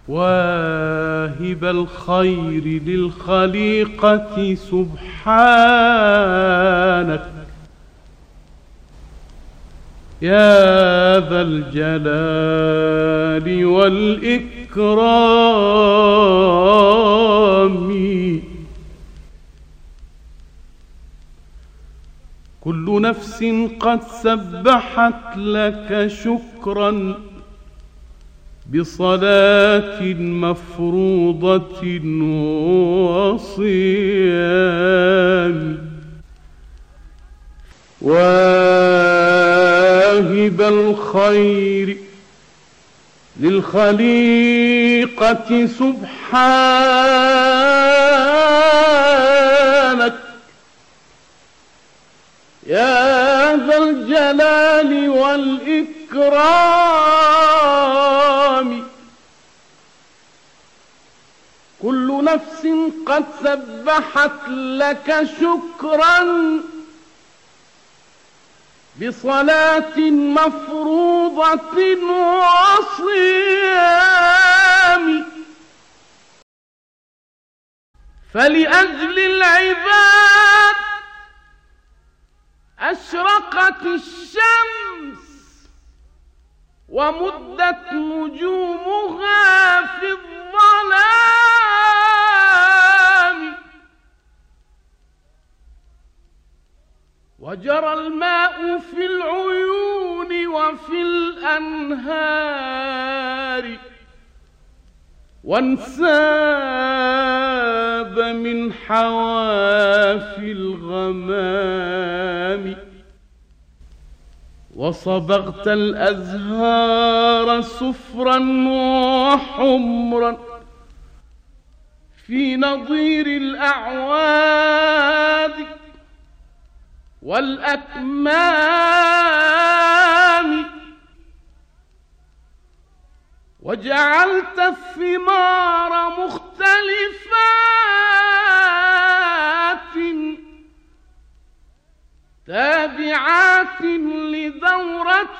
واهب الخير للخليقة سبحانك يا ذا الجلال والإكرام. كل نفس قد سبحت لك شكرا بصلاة مفروضة وصيام. واهب الخير للخليقة سبحانك يا ذا الجلال والإكرام. كل نفس قد سبحت لك شكرا بصلاة مفروضة وصيام. فلأجل العباد أشرقت الشمس ومدت نجومها في الظلام. وجرى الماء في العيون وفي الأنهار وانساب من حوافي الغمام. وصبغت الأزهار صفرا وحمرا في نظير الأعواد والأكمام. وجعلت الثمار مختلفات تابعات لدورة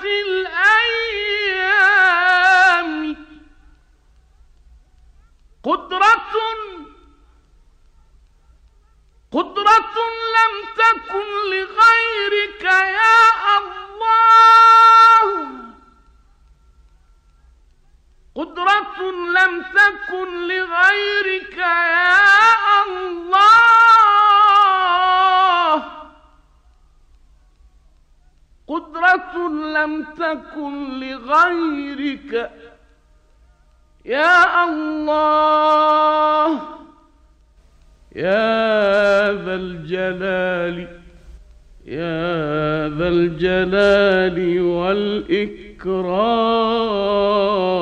الأيام. قدرة لم تكن لغيرك يا الله. قدرة لم تكن لغيرك يا الله. قدرة لم تكن لغيرك يا الله يا ذا الجلال يا ذا الجلال والإكرام.